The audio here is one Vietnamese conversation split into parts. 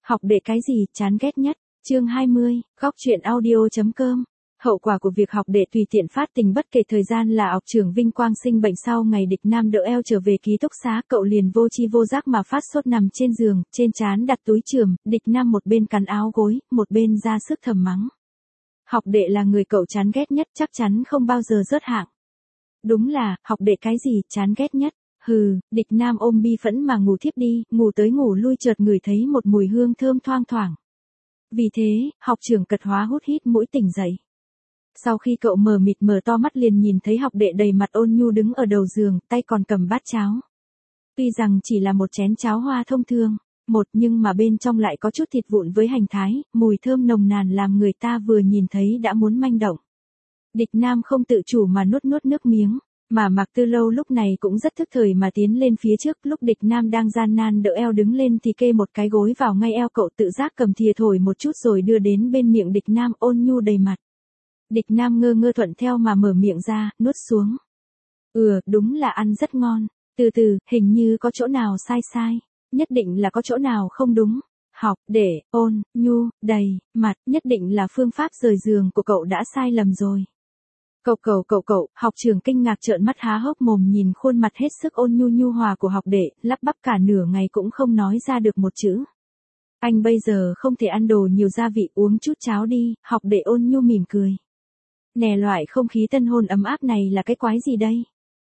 Học để cái gì, chán ghét nhất. Chương 20, góc truyện audio.com. Hậu quả của việc học để tùy tiện phát tình bất kể thời gian là học trưởng Vinh Quang sinh bệnh sau ngày địch nam đỡ eo trở về ký túc xá, cậu liền vô chi vô giác mà phát sốt nằm trên giường, trên trán đặt túi chườm, địch nam một bên cắn áo gối, một bên ra sức thầm mắng. Học đệ là người cậu chán ghét nhất, chắc chắn không bao giờ rớt hạng. Đúng là, học đệ cái gì, chán ghét nhất. Hừ, địch nam ôm bi phẫn mà ngủ thiếp đi, ngủ tới ngủ lui chợt ngửi thấy một mùi hương thơm thoang thoảng. Vì thế, học trưởng cật hóa hút hít mũi tỉnh dậy. Sau khi cậu mờ mịt mở to mắt liền nhìn thấy học đệ đầy mặt ôn nhu đứng ở đầu giường, tay còn cầm bát cháo. Tuy rằng chỉ là một chén cháo hoa thông thường, nhưng mà bên trong lại có chút thịt vụn với hành thái, mùi thơm nồng nàn làm người ta vừa nhìn thấy đã muốn manh động. Địch nam không tự chủ mà nuốt nước miếng. Mà Mạc Tư Lâu lúc này cũng rất thức thời mà tiến lên phía trước, lúc địch nam đang gian nan đỡ eo đứng lên thì kê một cái gối vào ngay eo cậu, tự giác cầm thìa thổi một chút rồi đưa đến bên miệng địch nam, ôn nhu đầy mặt. Địch nam ngơ ngơ thuận theo mà mở miệng ra, nuốt xuống. Đúng là ăn rất ngon. Từ từ, hình như có chỗ nào sai. Nhất định là có chỗ nào không đúng. Học, để, ôn, nhu, đầy, mặt, nhất định là phương pháp rời giường của cậu đã sai lầm rồi. Cậu, học trưởng kinh ngạc trợn mắt há hốc mồm nhìn khuôn mặt hết sức ôn nhu hòa của học đệ, lắp bắp cả nửa ngày cũng không nói ra được một chữ. Anh bây giờ không thể ăn đồ nhiều gia vị, uống chút cháo đi, học đệ ôn nhu mỉm cười. Nè, loại không khí tân hôn ấm áp này là cái quái gì đây?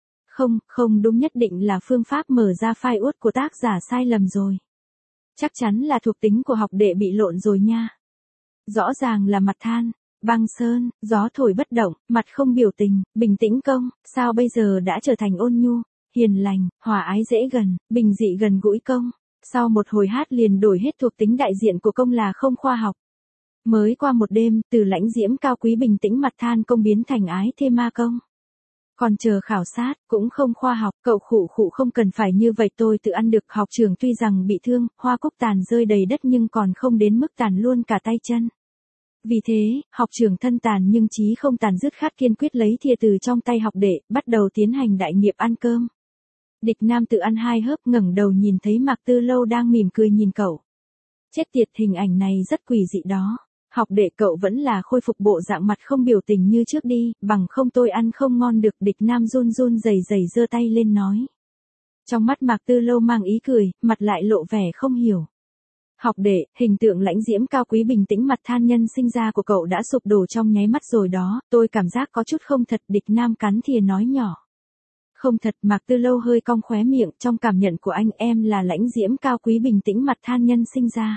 Không đúng, nhất định là phương pháp mở ra file uất của tác giả sai lầm rồi. Chắc chắn là thuộc tính của học đệ bị lộn rồi nha. Rõ ràng là mặt than, băng sơn, gió thổi bất động, mặt không biểu tình, bình tĩnh công, sao bây giờ đã trở thành ôn nhu, hiền lành, hòa ái dễ gần, bình dị gần gũi công. Sau một hồi hát liền đổi hết thuộc tính đại diện của công là không khoa học. Mới qua một đêm, từ lãnh diễm cao quý bình tĩnh mặt than công biến thành ái thê ma công. Còn chờ khảo sát, cũng không khoa học, cậu khụ không cần phải như vậy, tôi tự ăn được. Học trưởng tuy rằng bị thương, hoa cúc tàn rơi đầy đất nhưng còn không đến mức tàn luôn cả tay chân. Vì thế, học trưởng thân tàn nhưng chí không tàn, dứt khoát kiên quyết lấy thìa từ trong tay học đệ, bắt đầu tiến hành đại nghiệp ăn cơm. Địch nam tự ăn 2 hớp, ngẩng đầu nhìn thấy Mạc Tư Lâu đang mỉm cười nhìn cậu. Chết tiệt, hình ảnh này rất quỷ dị đó. Học đệ, cậu vẫn là khôi phục bộ dạng mặt không biểu tình như trước đi, bằng không tôi ăn không ngon được. Địch nam run rẩy giơ tay lên nói. Trong mắt Mạc Tư Lâu mang ý cười, mặt lại lộ vẻ không hiểu. Học đệ, hình tượng lãnh diễm cao quý bình tĩnh mặt than nhân sinh ra của cậu đã sụp đổ trong nháy mắt rồi đó, tôi cảm giác có chút không thật. Địch nam cắn thìa nói nhỏ. Không thật. Mạc Tư Lâu hơi cong khóe miệng, trong cảm nhận của anh em là lãnh diễm cao quý bình tĩnh mặt than nhân sinh ra.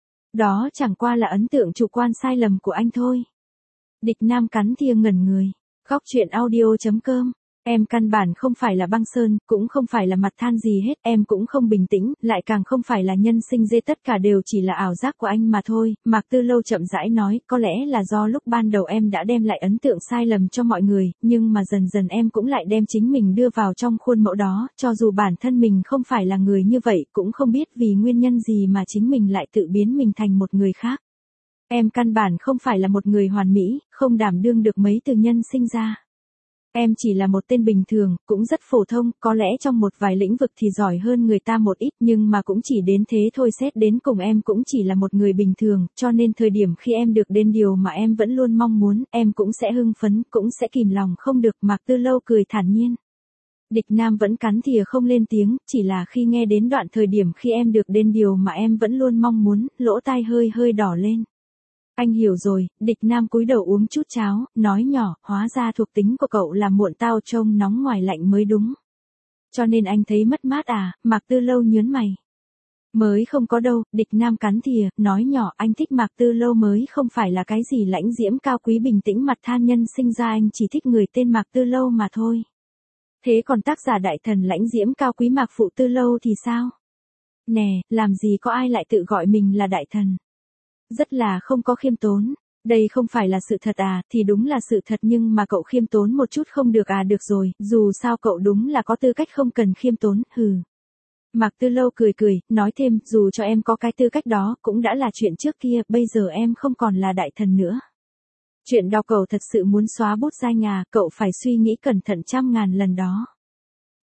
Đó chẳng qua là ấn tượng chủ quan sai lầm của anh thôi. Địch nam cắn thìa ngẩn người. Góc truyện audio.com. Em căn bản không phải là băng sơn, cũng không phải là mặt than gì hết, em cũng không bình tĩnh, lại càng không phải là nhân sinh dê, tất cả đều chỉ là ảo giác của anh mà thôi. Mạc Tư Lâu chậm rãi nói, có lẽ là do lúc ban đầu em đã đem lại ấn tượng sai lầm cho mọi người, nhưng mà dần dần em cũng lại đem chính mình đưa vào trong khuôn mẫu đó, cho dù bản thân mình không phải là người như vậy, cũng không biết vì nguyên nhân gì mà chính mình lại tự biến mình thành một người khác. Em căn bản không phải là một người hoàn mỹ, không đảm đương được mấy từ nhân sinh ra. Em chỉ là một tên bình thường, cũng rất phổ thông, có lẽ trong một vài lĩnh vực thì giỏi hơn người ta một ít, nhưng mà cũng chỉ đến thế thôi. Xét đến cùng em cũng chỉ là một người bình thường, cho nên thời điểm khi em được đến điều mà em vẫn luôn mong muốn, em cũng sẽ hưng phấn, cũng sẽ kìm lòng không được. Mạc Tư Lâu cười thản nhiên. Địch nam vẫn cắn thìa không lên tiếng, chỉ là khi nghe đến đoạn thời điểm khi em được đến điều mà em vẫn luôn mong muốn, lỗ tai hơi đỏ lên. Anh hiểu rồi. Địch nam cúi đầu uống chút cháo, nói nhỏ, hóa ra thuộc tính của cậu là muộn tao trông nóng ngoài lạnh mới đúng. Cho nên anh thấy mất mát à? Mạc Tư Lâu nhớn mày. Mới không có đâu. Địch nam cắn thìa, nói nhỏ, anh thích Mạc Tư Lâu mới không phải là cái gì lãnh diễm cao quý bình tĩnh mặt than nhân sinh ra, anh chỉ thích người tên Mạc Tư Lâu mà thôi. Thế còn tác giả đại thần lãnh diễm cao quý Mạc Phụ Tư Lâu thì sao? Nè, làm gì có ai lại tự gọi mình là đại thần? Rất là không có khiêm tốn. Đây không phải là sự thật à? Thì đúng là sự thật, nhưng mà cậu khiêm tốn một chút không được à? Được rồi, dù sao cậu đúng là có tư cách không cần khiêm tốn, hừ. Mạc Tư Lâu cười, nói thêm, dù cho em có cái tư cách đó, cũng đã là chuyện trước kia, bây giờ em không còn là đại thần nữa. Chuyện đau cầu thật sự muốn xóa bút danh à, cậu phải suy nghĩ cẩn thận 100.000 lần đó.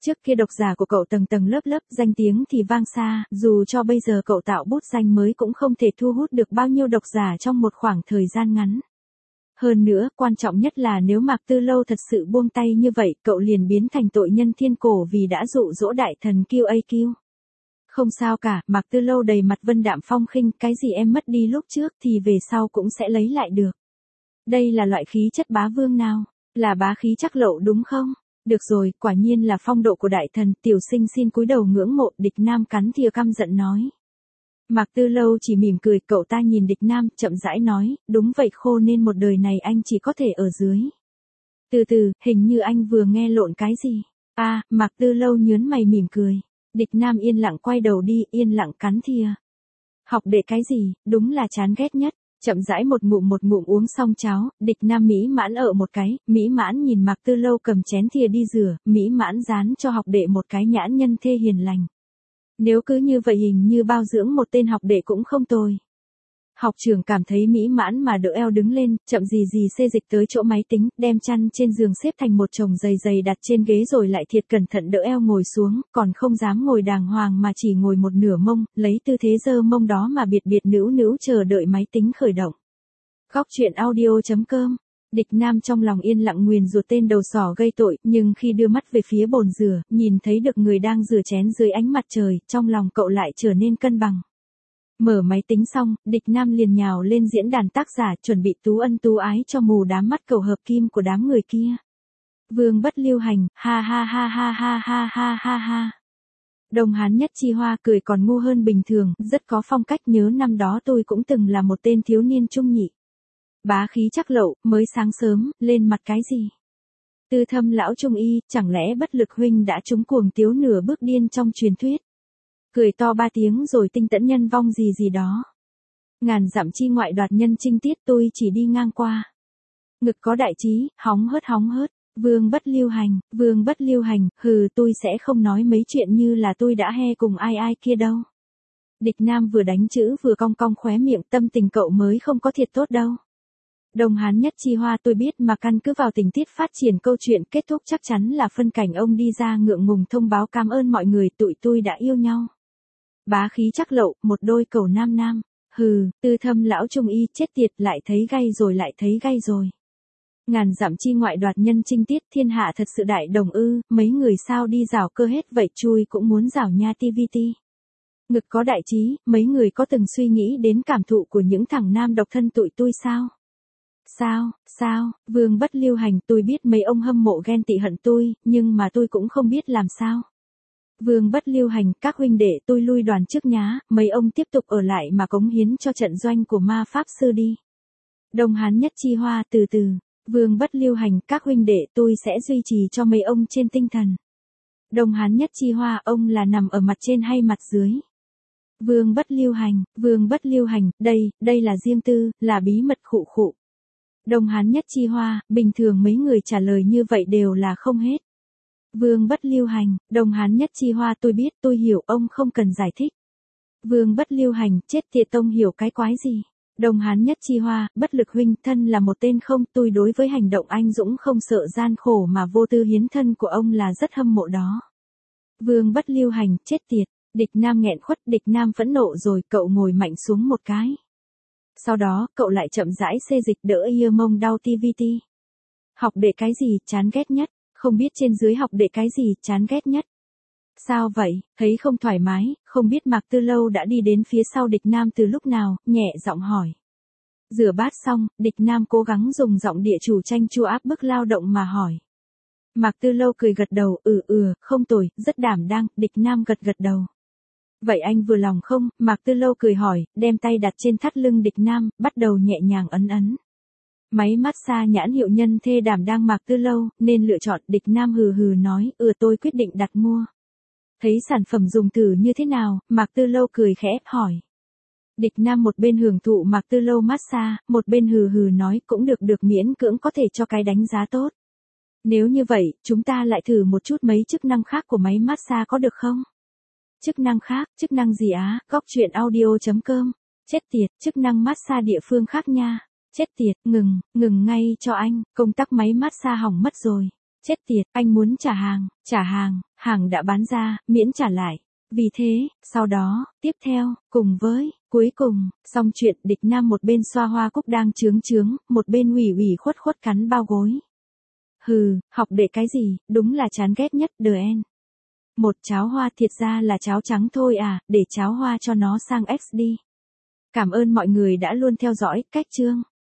Trước kia độc giả của cậu tầng tầng lớp lớp, danh tiếng thì vang xa, dù cho bây giờ cậu tạo bút danh mới cũng không thể thu hút được bao nhiêu độc giả trong một khoảng thời gian ngắn. Hơn nữa, quan trọng nhất là nếu Mạc Tư Lâu thật sự buông tay như vậy, cậu liền biến thành tội nhân thiên cổ vì đã dụ dỗ đại thần QAQ. Không sao cả, Mạc Tư Lâu đầy mặt vân đạm phong khinh, cái gì em mất đi lúc trước thì về sau cũng sẽ lấy lại được. Đây là loại khí chất bá vương nào? Là bá khí chắc lậu đúng không? Được rồi, quả nhiên là phong độ của đại thần, tiểu sinh xin cúi đầu ngưỡng mộ. Địch Nam cắn thìa căm giận nói. Mạc Tư Lâu chỉ mỉm cười, cậu ta nhìn Địch Nam, chậm rãi nói, đúng vậy, khô nên một đời này anh chỉ có thể ở dưới. Từ từ, hình như anh vừa nghe lộn cái gì. Mạc Tư Lâu nhớn mày mỉm cười. Địch Nam yên lặng quay đầu đi, yên lặng cắn thìa. Học đệ cái gì, đúng là chán ghét nhất. Chậm rãi một ngụm uống xong cháo, Địch Nam mỹ mãn ở một cái, mỹ mãn nhìn Mạc Tư Lâu cầm chén thìa đi rửa, mỹ mãn dán cho học đệ một cái nhãn nhân thê hiền lành. Nếu cứ như vậy hình như bao dưỡng một tên học đệ cũng không tồi. Học trưởng cảm thấy mỹ mãn mà đỡ eo đứng lên, chậm gì xê dịch tới chỗ máy tính, đem chăn trên giường xếp thành một chồng dày đặt trên ghế rồi lại thiệt cẩn thận đỡ eo ngồi xuống, còn không dám ngồi đàng hoàng mà chỉ ngồi một nửa mông, lấy tư thế giơ mông đó mà biệt nữu chờ đợi máy tính khởi động. Góc truyện audio.com. Địch Nam trong lòng yên lặng nguyền rủa tên đầu sỏ gây tội, nhưng khi đưa mắt về phía bồn rửa, nhìn thấy được người đang rửa chén dưới ánh mặt trời, trong lòng cậu lại trở nên cân bằng. Mở máy tính xong, Địch Nam liền nhào lên diễn đàn tác giả, chuẩn bị tú ân tú ái cho mù đám mắt cầu hợp kim của đám người kia. Vương bất lưu hành, ha ha ha ha ha ha ha ha ha. Đồng Hán Nhất Chi Hoa cười còn ngu hơn bình thường, rất có phong cách, nhớ năm đó tôi cũng từng là một tên thiếu niên trung nhị. Bá khí chắc lậu, mới sáng sớm, lên mặt cái gì? Tư Thâm lão trung y, chẳng lẽ bất lực huynh đã trúng cuồng tiếu nửa bước điên trong truyền thuyết? Cười to 3 tiếng rồi tinh tẫn nhân vong gì đó. Ngàn dặm chi ngoại đoạt nhân chinh tiết, tôi chỉ đi ngang qua. Ngực có đại trí, hóng hớt. Vương bất lưu hành, hừ, tôi sẽ không nói mấy chuyện như là tôi đã he cùng ai kia đâu. Địch Nam vừa đánh chữ vừa cong khóe miệng, tâm tình cậu mới không có thiệt tốt đâu. Đồng Hán Nhất Chi Hoa, tôi biết mà căn cứ vào tình tiết phát triển câu chuyện kết thúc chắc chắn là phân cảnh ông đi ra ngượng ngùng thông báo cảm ơn mọi người, tụi tôi đã yêu nhau. Bá khí chắc lậu, một đôi cầu nam. Hừ, Tư Thâm lão trung y, chết tiệt, lại thấy gay rồi. Ngàn dặm chi ngoại đoạt nhân chinh tiết, thiên hạ thật sự đại đồng ư, mấy người sao đi rảo cơ hết vậy, chui cũng muốn rảo nha TVT. Ngực có đại trí, mấy người có từng suy nghĩ đến cảm thụ của những thằng nam độc thân tụi tôi sao? Sao, Vương bất lưu hành, tôi biết mấy ông hâm mộ ghen tị hận tôi, nhưng mà tôi cũng không biết làm sao. Vương bất lưu hành, các huynh đệ tôi lui đoàn trước nhá, mấy ông tiếp tục ở lại mà cống hiến cho trận doanh của ma pháp sư đi. Đồng Hán Nhất Chi Hoa, từ từ. Vương bất lưu hành, các huynh đệ tôi sẽ duy trì cho mấy ông trên tinh thần. Đồng Hán Nhất Chi Hoa, ông là nằm ở mặt trên hay mặt dưới? Vương bất lưu hành, đây là riêng tư, là bí mật khụ. Đồng Hán Nhất Chi Hoa, bình thường mấy người trả lời như vậy đều là không hết. Vương bất lưu hành, Đồng Hán Nhất Chi Hoa, tôi biết, tôi hiểu, ông không cần giải thích. Vương bất lưu hành, chết tiệt, ông hiểu cái quái gì? Đồng Hán Nhất Chi Hoa, bất lực huynh, thân là một tên không, tôi đối với hành động anh dũng không sợ gian khổ mà vô tư hiến thân của ông là rất hâm mộ đó. Vương bất lưu hành, chết tiệt. Địch Nam nghẹn khuất, Địch Nam phẫn nộ rồi, cậu ngồi mạnh xuống một cái. Sau đó, cậu lại chậm rãi xê dịch đỡ ia mông đau TVT. Học đệ cái gì, chán ghét nhất? Không biết trên dưới học đệ cái gì, chán ghét nhất? Sao vậy, thấy không thoải mái, không biết Mạc Tư Lâu đã đi đến phía sau Địch Nam từ lúc nào, nhẹ giọng hỏi. Rửa bát xong, Địch Nam cố gắng dùng giọng địa chủ tranh chua áp bức lao động mà hỏi. Mạc Tư Lâu cười gật đầu, không tồi, rất đảm đang, Địch Nam gật đầu. Vậy anh vừa lòng không? Mạc Tư Lâu cười hỏi, đem tay đặt trên thắt lưng Địch Nam, bắt đầu nhẹ nhàng ấn. Máy massage nhãn hiệu nhân thê đảm đang Mạc Tư Lâu, nên lựa chọn. Địch Nam hừ nói, tôi quyết định đặt mua. Thấy sản phẩm dùng thử như thế nào? Mạc Tư Lâu cười khẽ, hỏi. Địch Nam một bên hưởng thụ Mạc Tư Lâu massage, một bên hừ nói, cũng được miễn cưỡng có thể cho cái đánh giá tốt. Nếu như vậy, chúng ta lại thử một chút mấy chức năng khác của máy massage có được không? Chức năng khác, chức năng gì á? Góc truyện audio.com. Chết tiệt, chức năng massage địa phương khác nha. Chết tiệt, ngừng ngay cho anh, công tắc máy massage hỏng mất rồi. Chết tiệt, anh muốn trả hàng đã bán ra, miễn trả lại. Vì thế, sau đó, tiếp theo, cùng với, cuối cùng, xong chuyện địch nam một bên xoa hoa cúc đang chướng, một bên ủy khuất cắn bao gối. Hừ, học để cái gì, đúng là chán ghét nhất, DN. Một cháo hoa thiệt ra là cháo trắng thôi à, để cháo hoa cho nó sang X đi. Cảm ơn mọi người đã luôn theo dõi, cách chương.